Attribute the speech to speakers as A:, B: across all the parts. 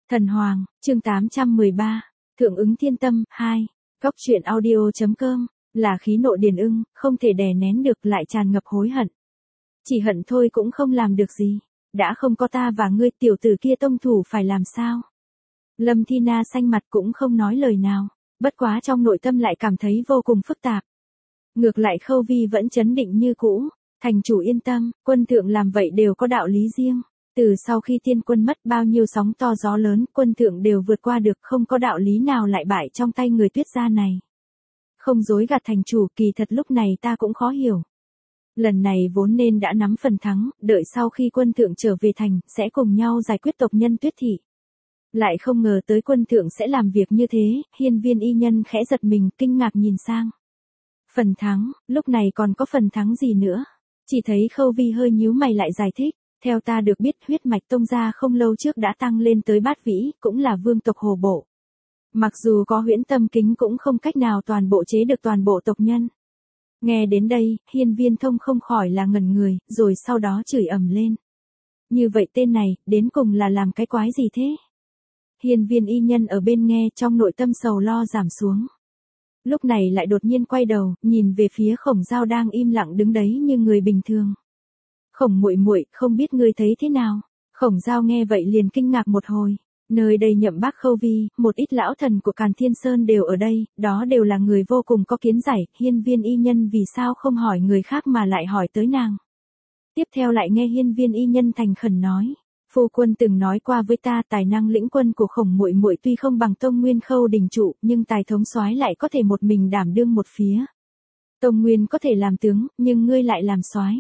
A: Thần Hoàng, chương 813, Thượng ứng thiên tâm, 2, Góc truyện audio.com, là khí nộ điền ưng, không thể đè nén được lại tràn ngập hối hận. Chỉ hận thôi cũng không làm được gì, đã không có ta và ngươi tiểu tử kia tông thủ phải làm sao? Lâm Thi Na xanh mặt cũng không nói lời nào, bất quá trong nội tâm lại cảm thấy vô cùng phức tạp. Ngược lại Khâu Vi vẫn chấn định như cũ, thành chủ yên tâm, quân thượng làm vậy đều có đạo lý riêng. Từ sau khi tiên quân mất bao nhiêu sóng to gió lớn, quân thượng đều vượt qua được, không có đạo lý nào lại bại trong tay người Tuyết gia này. Không dối gạt thành chủ, kỳ thật lúc này ta cũng khó hiểu. Lần này vốn nên đã nắm phần thắng, đợi sau khi quân thượng trở về thành, sẽ cùng nhau giải quyết tộc nhân Tuyết thị. Lại không ngờ tới quân thượng sẽ làm việc như thế, hiên viên y nhân khẽ giật mình, kinh ngạc nhìn sang. Phần thắng, lúc này còn có phần thắng gì nữa? Chỉ thấy Khâu Vi hơi nhíu mày lại giải thích. Theo ta được biết, huyết mạch tông gia không lâu trước đã tăng lên tới bát vĩ, cũng là vương tộc Hồ Bộ. Mặc dù có huyễn tâm kính cũng không cách nào toàn bộ chế được toàn bộ tộc nhân. Nghe đến đây, hiên viên thông không khỏi là ngẩn người, rồi sau đó chửi ầm lên. Như vậy tên này, đến cùng là làm cái quái gì thế? Hiên viên y nhân ở bên nghe, trong nội tâm sầu lo giảm xuống. Lúc này lại đột nhiên quay đầu, nhìn về phía Khổng Dao đang im lặng đứng đấy như người bình thường. Khổng muội muội, không biết ngươi thấy thế nào? Khổng Dao nghe vậy liền kinh ngạc một hồi. Nơi đây nhậm bác Khâu Vi, một ít lão thần của Càn Thiên Sơn đều ở đây, đó đều là người vô cùng có kiến giải, hiên viên y nhân vì sao không hỏi người khác mà lại hỏi tới nàng. Tiếp theo lại nghe hiên viên y nhân thành khẩn nói. Phu quân từng nói qua với ta, tài năng lĩnh quân của Khổng muội muội tuy không bằng Tông Nguyên Khâu đình trụ, nhưng tài thống soái lại có thể một mình đảm đương một phía. Tông Nguyên có thể làm tướng, nhưng ngươi lại làm soái.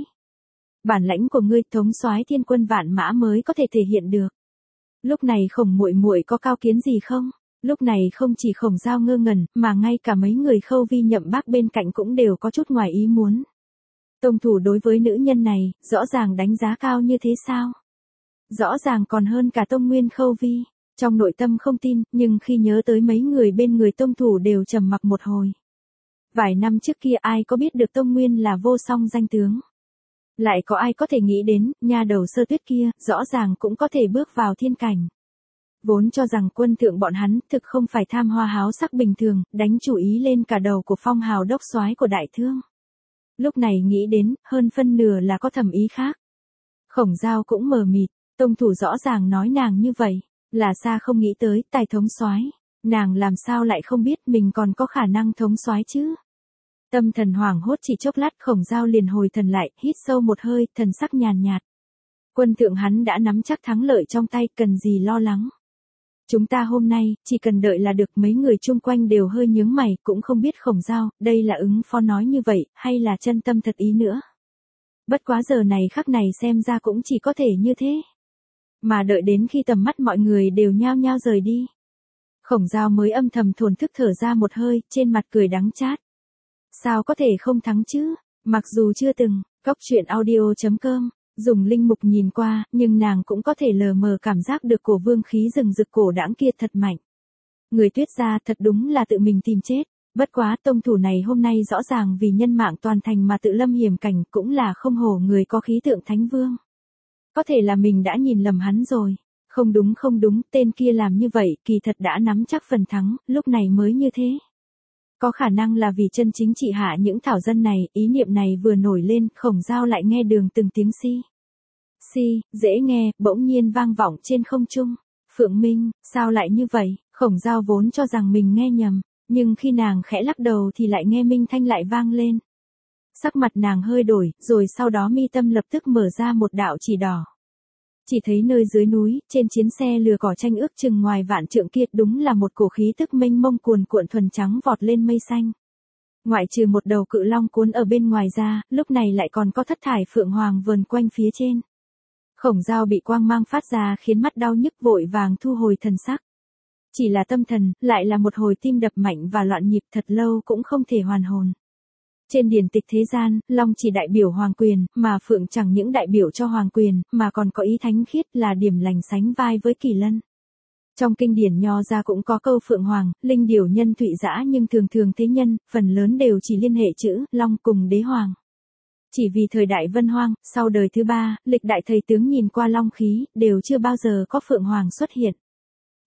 A: Bản lãnh của ngươi thống soái thiên quân vạn mã mới có thể thể hiện được. Lúc này Khổng muội muội có cao kiến gì không? Lúc này không chỉ Khổng Dao ngơ ngẩn, mà ngay cả mấy người Khâu Vi nhậm bác bên cạnh cũng đều có chút ngoài ý muốn. Tông thủ đối với nữ nhân này, rõ ràng đánh giá cao như thế sao? Rõ ràng còn hơn cả Tông Nguyên Khâu Vi. Trong nội tâm không tin, nhưng khi nhớ tới mấy người bên người tông thủ đều trầm mặc một hồi. Vài năm trước kia ai có biết được Tông Nguyên là vô song danh tướng? Lại có ai có thể nghĩ đến, nha đầu Sơ Tuyết kia, rõ ràng cũng có thể bước vào thiên cảnh. Vốn cho rằng quân thượng bọn hắn thực không phải tham hoa háo sắc bình thường, đánh chủ ý lên cả đầu của phong hào đốc soái của đại thương. Lúc này nghĩ đến, hơn phân nửa là có thẩm ý khác. Khổng Dao cũng mờ mịt, tông thủ rõ ràng nói nàng như vậy, là xa không nghĩ tới, tài thống soái, nàng làm sao lại không biết mình còn có khả năng thống soái chứ? Tâm thần hoảng hốt chỉ chốc lát, Khổng Dao liền hồi thần lại, hít sâu một hơi, thần sắc nhàn nhạt. Quân thượng hắn đã nắm chắc thắng lợi trong tay, cần gì lo lắng. Chúng ta hôm nay, chỉ cần đợi là được. Mấy người chung quanh đều hơi nhướng mày, cũng không biết Khổng Dao, đây là ứng phó nói như vậy, hay là chân tâm thật ý nữa. Bất quá giờ này khắc này xem ra cũng chỉ có thể như thế. Mà đợi đến khi tầm mắt mọi người đều nhao nhao rời đi. Khổng Dao mới âm thầm thổn thức thở ra một hơi, trên mặt cười đắng chát. Sao có thể không thắng chứ? Mặc dù chưa từng, Góc truyện audio.com, dùng linh mục nhìn qua, nhưng nàng cũng có thể lờ mờ cảm giác được cổ vương khí rừng rực cổ đãng kia thật mạnh. Người Tuyết gia thật đúng là tự mình tìm chết. Bất quá tông thủ này hôm nay rõ ràng vì nhân mạng toàn thành mà tự lâm hiểm cảnh, cũng là không hổ người có khí tượng thánh vương. Có thể là mình đã nhìn lầm hắn rồi. Không đúng, tên kia làm như vậy, kỳ thật đã nắm chắc phần thắng, lúc này mới như thế. Có khả năng là vì chân chính trị hạ những thảo dân này, ý niệm này vừa nổi lên, Khổng Dao lại nghe đường từng tiếng si, dễ nghe, bỗng nhiên vang vọng trên không trung. Phượng Minh, sao lại như vậy? Khổng Dao vốn cho rằng mình nghe nhầm, nhưng khi nàng khẽ lắc đầu thì lại nghe minh thanh lại vang lên. Sắc mặt nàng hơi đổi, rồi sau đó mi tâm lập tức mở ra một đạo chỉ đỏ. Chỉ thấy nơi dưới núi, trên chiến xe lừa cỏ tranh ước chừng ngoài vạn trượng kia, đúng là một cổ khí tức mênh mông cuồn cuộn thuần trắng vọt lên mây xanh. Ngoại trừ một đầu cự long cuốn ở bên ngoài ra, lúc này lại còn có thất thải phượng hoàng vờn quanh phía trên. Khổng Dao bị quang mang phát ra khiến mắt đau nhức, vội vàng thu hồi thần sắc. Chỉ là tâm thần, lại là một hồi tim đập mạnh và loạn nhịp, thật lâu cũng không thể hoàn hồn. Trên điển tịch thế gian, long chỉ đại biểu hoàng quyền, mà phượng chẳng những đại biểu cho hoàng quyền, mà còn có ý thánh khiết, là điểm lành sánh vai với kỳ lân. Trong kinh điển Nho ra cũng có câu phượng hoàng, linh điểu nhân thụy dã, nhưng thường thường thế nhân, phần lớn đều chỉ liên hệ chữ long cùng đế hoàng. Chỉ vì thời đại Vân Hoang, sau đời thứ 3, lịch đại thầy tướng nhìn qua long khí, đều chưa bao giờ có phượng hoàng xuất hiện.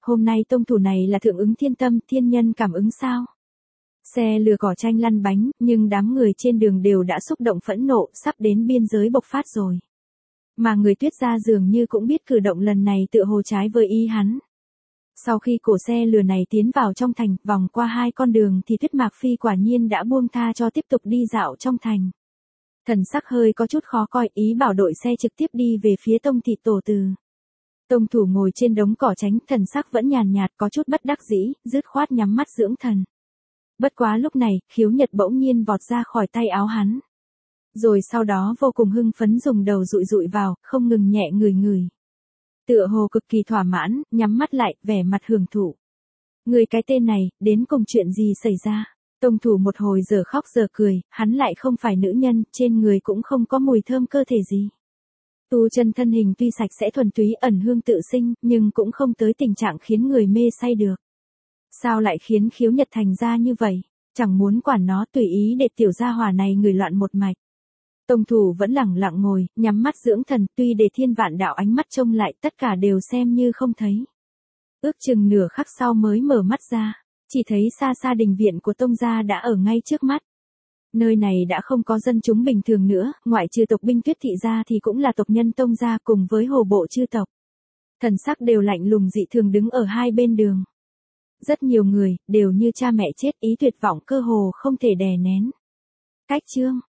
A: hôm nay tông thủ này là thượng ứng thiên tâm, thiên nhân cảm ứng sao? Xe lừa cỏ tranh lăn bánh, nhưng đám người trên đường đều đã xúc động phẫn nộ, sắp đến biên giới bộc phát rồi. Mà người Tuyết gia dường như cũng biết cử động lần này tựa hồ trái với ý hắn. Sau khi cổ xe lừa này tiến vào trong thành, vòng qua 2 con đường thì Tuyết Mạc Phi quả nhiên đã buông tha cho tiếp tục đi dạo trong thành. Thần sắc hơi có chút khó coi, ý bảo đội xe trực tiếp đi về phía Tông thị tổ từ. Tông thủ ngồi trên đống cỏ tránh, thần sắc vẫn nhàn nhạt, có chút bất đắc dĩ, dứt khoát nhắm mắt dưỡng thần. Bất quá lúc này, Khiếu Nhật bỗng nhiên vọt ra khỏi tay áo hắn. Rồi sau đó vô cùng hưng phấn dùng đầu dụi dụi vào, không ngừng nhẹ người. Tựa hồ cực kỳ thỏa mãn, nhắm mắt lại, vẻ mặt hưởng thụ. Người cái tên này, đến cùng chuyện gì xảy ra? Tông thủ một hồi giờ khóc giờ cười, hắn lại không phải nữ nhân, trên người cũng không có mùi thơm cơ thể gì. Tu chân thân hình tuy sạch sẽ thuần túy ẩn hương tự sinh, nhưng cũng không tới tình trạng khiến người mê say được. Sao lại khiến Khiếu Nhật thành ra như vậy? Chẳng muốn quản nó, tùy ý để tiểu gia hỏa này người loạn một mạch. Tông thủ vẫn lẳng lặng ngồi, nhắm mắt dưỡng thần, tuy để thiên vạn đạo ánh mắt trông lại, tất cả đều xem như không thấy. Ước chừng nửa khắc sau mới mở mắt ra, chỉ thấy xa xa đình viện của Tông gia đã ở ngay trước mắt. Nơi này đã không có dân chúng bình thường nữa, ngoại trừ tộc binh Tuyết thị gia thì cũng là tộc nhân Tông gia cùng với hồ bộ chư tộc. Thần sắc đều lạnh lùng dị thường đứng ở hai bên đường. Rất nhiều người, đều như cha mẹ chết, ý tuyệt vọng cơ hồ không thể đè nén. Cách chương